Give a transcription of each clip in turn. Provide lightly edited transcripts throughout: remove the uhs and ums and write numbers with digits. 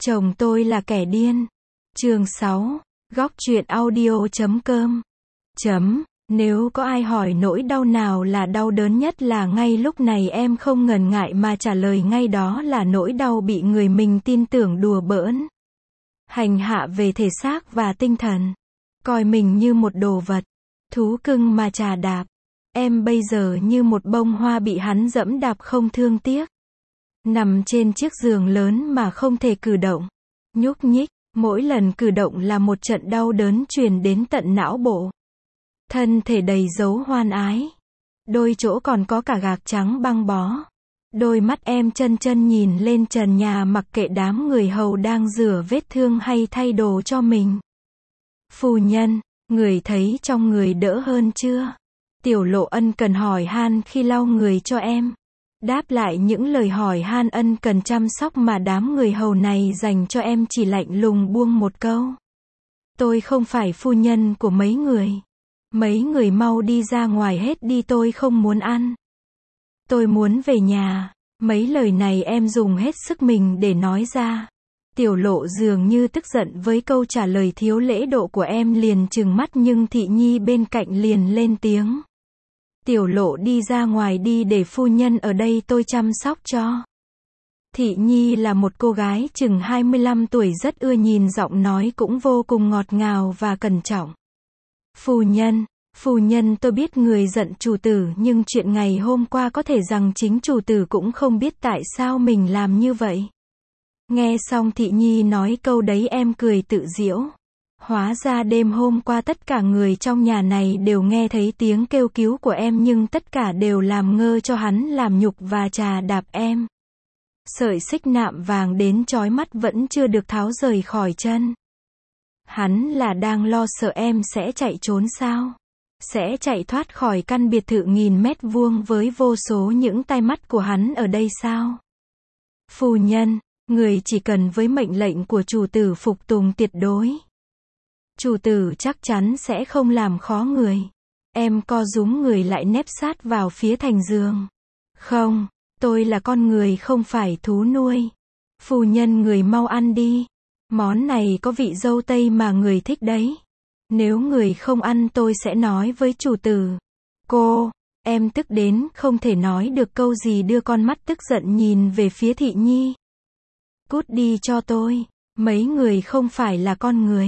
Chồng tôi là kẻ điên. Chương 6. Góc truyện audio.com. Nếu có ai hỏi nỗi đau nào là đau đớn nhất là ngay lúc này em không ngần ngại mà trả lời ngay đó là nỗi đau bị người mình tin tưởng đùa bỡn, hành hạ về thể xác và tinh thần, coi mình như một đồ vật, thú cưng mà chà đạp. Em bây giờ như một bông hoa bị hắn dẫm đạp không thương tiếc, nằm trên chiếc giường lớn mà không thể cử động, nhúc nhích. Mỗi lần cử động là một trận đau đớn truyền đến tận não bộ. Thân thể đầy dấu hoan ái. Đôi chỗ còn có cả gạc trắng băng bó. Đôi mắt em chân chân nhìn lên trần nhà mặc kệ đám người hầu đang rửa vết thương hay thay đồ cho mình. Phu nhân, người thấy trong người đỡ hơn chưa? Tiểu Lộ ân cần hỏi han khi lau người cho em. Đáp lại những lời hỏi han ân cần chăm sóc mà đám người hầu này dành cho em chỉ lạnh lùng buông một câu. Tôi không phải phu nhân của mấy người. Mấy người mau đi ra ngoài hết đi, tôi không muốn ăn. Tôi muốn về nhà. Mấy lời này em dùng hết sức mình để nói ra. Tiểu Lộ dường như tức giận với câu trả lời thiếu lễ độ của em, liền trừng mắt, nhưng Thị Nhi bên cạnh liền lên tiếng. Tiểu Lộ đi ra ngoài đi, để phu nhân ở đây tôi chăm sóc cho. Thị Nhi là một cô gái chừng 25 tuổi rất ưa nhìn, giọng nói cũng vô cùng ngọt ngào và cẩn trọng. Phu nhân tôi biết người giận chủ tử, nhưng chuyện ngày hôm qua có thể rằng chính chủ tử cũng không biết tại sao mình làm như vậy. Nghe xong Thị Nhi nói câu đấy em cười tự giễu. Hóa ra đêm hôm qua tất cả người trong nhà này đều nghe thấy tiếng kêu cứu của em, nhưng tất cả đều làm ngơ cho hắn làm nhục và chà đạp em. Sợi xích nạm vàng đến chói mắt vẫn chưa được tháo rời khỏi chân. Hắn là đang lo sợ em sẽ chạy trốn sao? Sẽ chạy thoát khỏi căn biệt thự 1000 mét vuông với vô số những tai mắt của hắn ở đây sao? Phu nhân, người chỉ cần với mệnh lệnh của chủ tử phục tùng tuyệt đối. Chủ tử chắc chắn sẽ không làm khó người. Em co rúm người lại nép sát vào phía thành giường. Không, tôi là con người không phải thú nuôi. Phu nhân người mau ăn đi. Món này có vị dâu tây mà người thích đấy. Nếu người không ăn tôi sẽ nói với chủ tử. Em tức đến không thể nói được câu gì, đưa con mắt tức giận nhìn về phía Thị Nhi. Cút đi cho tôi. Mấy người không phải là con người.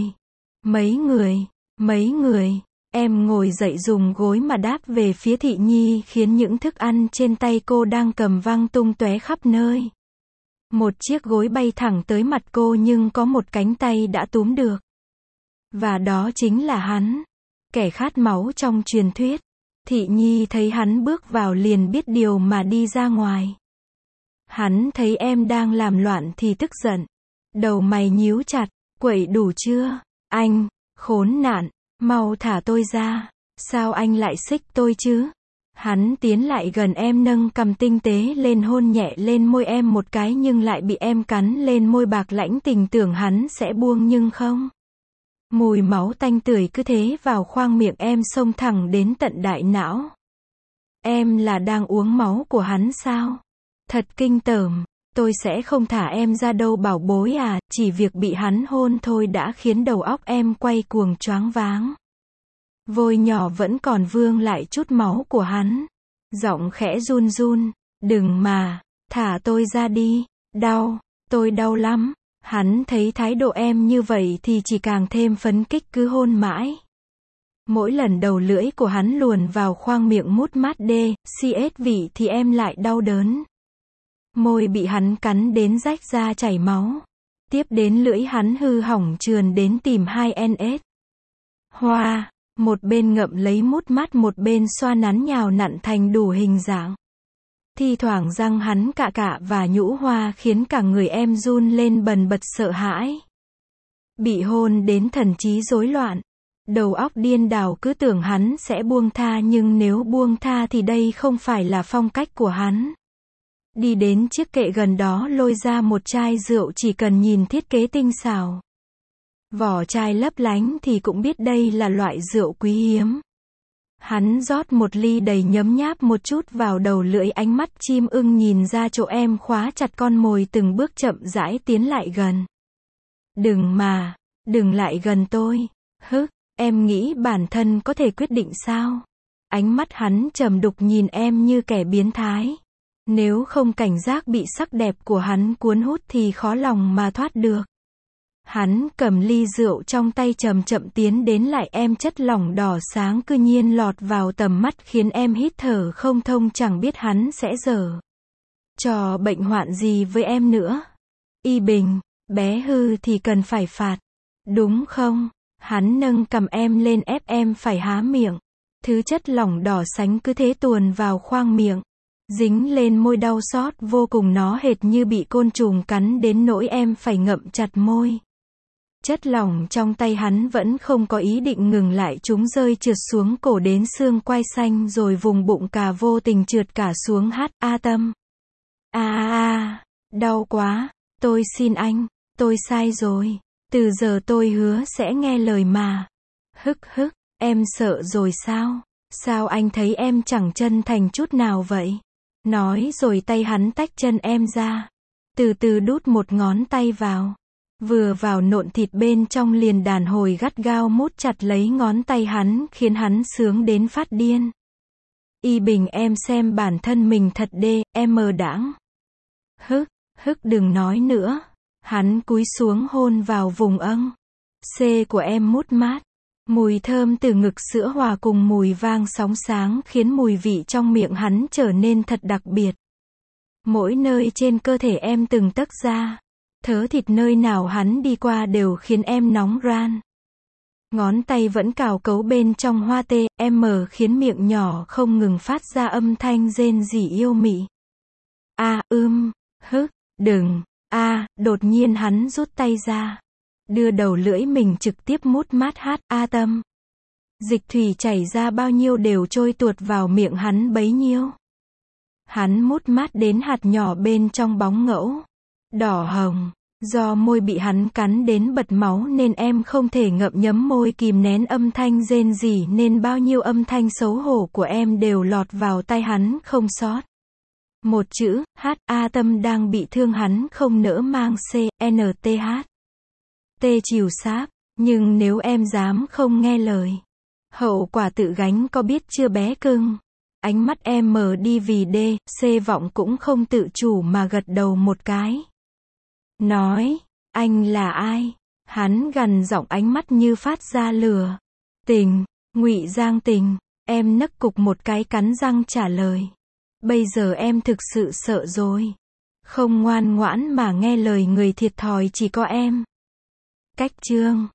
Mấy người, em ngồi dậy dùng gối mà đáp về phía Thị Nhi, khiến những thức ăn trên tay cô đang cầm văng tung tóe khắp nơi. Một chiếc gối bay thẳng tới mặt cô, nhưng có một cánh tay đã túm được. Và đó chính là hắn, kẻ khát máu trong truyền thuyết. Thị Nhi thấy hắn bước vào liền biết điều mà đi ra ngoài. Hắn thấy em đang làm loạn thì tức giận. Đầu mày nhíu chặt, quậy đủ chưa? Anh, khốn nạn, mau thả tôi ra. Sao anh lại xích tôi chứ? Hắn tiến lại gần em, nâng cằm tinh tế lên, hôn nhẹ lên môi em một cái, nhưng lại bị em cắn lên môi bạc lãnh. Tình tưởng hắn sẽ buông nhưng không. Mùi máu tanh tưởi cứ thế vào khoang miệng em, xông thẳng đến tận đại não. Em là đang uống máu của hắn sao? Thật kinh tởm. Tôi sẽ không thả em ra đâu bảo bối à, chỉ việc bị hắn hôn thôi đã khiến đầu óc em quay cuồng choáng váng. Vôi nhỏ vẫn còn vương lại chút máu của hắn. Giọng khẽ run run, đừng mà, thả tôi ra đi, đau, tôi đau lắm. Hắn thấy thái độ em như vậy thì chỉ càng thêm phấn kích, cứ hôn mãi. Mỗi lần đầu lưỡi của hắn luồn vào khoang miệng mút mát CS vị thì em lại đau đớn. Môi bị hắn cắn đến rách ra chảy máu. Tiếp đến lưỡi hắn hư hỏng trườn đến tìm 2NS. Hoa, một bên ngậm lấy mút mát, một bên xoa nắn nhào nặn thành đủ hình dạng. Thi thoảng răng hắn cạ cạ và nhũ hoa khiến cả người em run lên bần bật sợ hãi. Bị hôn đến thần trí rối loạn. Đầu óc điên đảo, cứ tưởng hắn sẽ buông tha, nhưng nếu buông tha thì đây không phải là phong cách của hắn. Đi đến chiếc kệ gần đó lôi ra một chai rượu, chỉ cần nhìn thiết kế tinh xảo, vỏ chai lấp lánh thì cũng biết đây là loại rượu quý hiếm. Hắn rót một ly đầy, nhấm nháp một chút vào đầu lưỡi, ánh mắt chim ưng nhìn ra chỗ em khóa chặt con mồi, từng bước chậm rãi tiến lại gần. Đừng lại gần tôi. Em nghĩ bản thân có thể quyết định sao? Ánh mắt hắn trầm đục nhìn em như kẻ biến thái. Nếu không cảnh giác bị sắc đẹp của hắn cuốn hút thì khó lòng mà thoát được. Hắn cầm ly rượu trong tay chậm chậm tiến đến lại em, chất lỏng đỏ sáng cư nhiên lọt vào tầm mắt khiến em hít thở không thông, chẳng biết hắn sẽ giở trò bệnh hoạn gì với em nữa. Y Bình, bé hư thì cần phải phạt, đúng không? Hắn nâng cầm em lên ép em phải há miệng. Thứ chất lỏng đỏ sánh cứ thế tuồn vào khoang miệng, dính lên môi đau xót vô cùng, nó hệt như bị côn trùng cắn đến nỗi em phải ngậm chặt môi. Chất lỏng trong tay hắn vẫn không có ý định ngừng lại, chúng rơi trượt xuống cổ đến xương quai xanh rồi vùng bụng cả vô tình trượt cả xuống Tâm. Đau quá, tôi xin anh, tôi sai rồi, từ giờ tôi hứa sẽ nghe lời mà. Em sợ rồi sao? Sao anh thấy em chẳng chân thành chút nào vậy? Nói rồi tay hắn tách chân em ra, từ từ đút một ngón tay vào. Vừa vào nộn thịt bên trong liền đàn hồi gắt gao mút chặt lấy ngón tay hắn, khiến hắn sướng đến phát điên. Y Bình, em xem bản thân mình thật đê, em mờ đãng. Đừng nói nữa. Hắn cúi xuống hôn vào vùng C của em mút mát. Mùi thơm từ ngực sữa hòa cùng mùi vang sóng sáng khiến mùi vị trong miệng hắn trở nên thật đặc biệt. Mỗi nơi trên cơ thể em từng tấc da, thớ thịt nơi nào hắn đi qua đều khiến em nóng ran. Ngón tay vẫn cào cấu bên trong hoa tê, em mở khiến miệng nhỏ không ngừng phát ra âm thanh rên rỉ yêu mị. Đừng, đột nhiên hắn rút tay ra, đưa đầu lưỡi mình trực tiếp mút mát Tâm. Dịch thủy chảy ra bao nhiêu đều trôi tuột vào miệng hắn bấy nhiêu. Hắn mút mát đến hạt nhỏ bên trong bóng ngẫu đỏ hồng. Do môi bị hắn cắn đến bật máu nên em không thể ngậm nhấm môi kìm nén âm thanh rên rỉ, nên bao nhiêu âm thanh xấu hổ của em đều lọt vào tai hắn không sót. Một chữ, Tâm đang bị thương hắn không nỡ mang CNTH. Chìu sáp, nhưng nếu em dám không nghe lời, hậu quả tự gánh có biết chưa bé cưng. Ánh mắt em mở đi vì vọng cũng không tự chủ mà gật đầu một cái. Nói, anh là ai? Hắn gằn giọng, ánh mắt như phát ra lửa tình, ngụy giang tình. Em nấc cục một cái cắn răng trả lời. Bây giờ em thực sự sợ rồi. Không ngoan ngoãn mà nghe lời người, thiệt thòi chỉ có em. Cách chương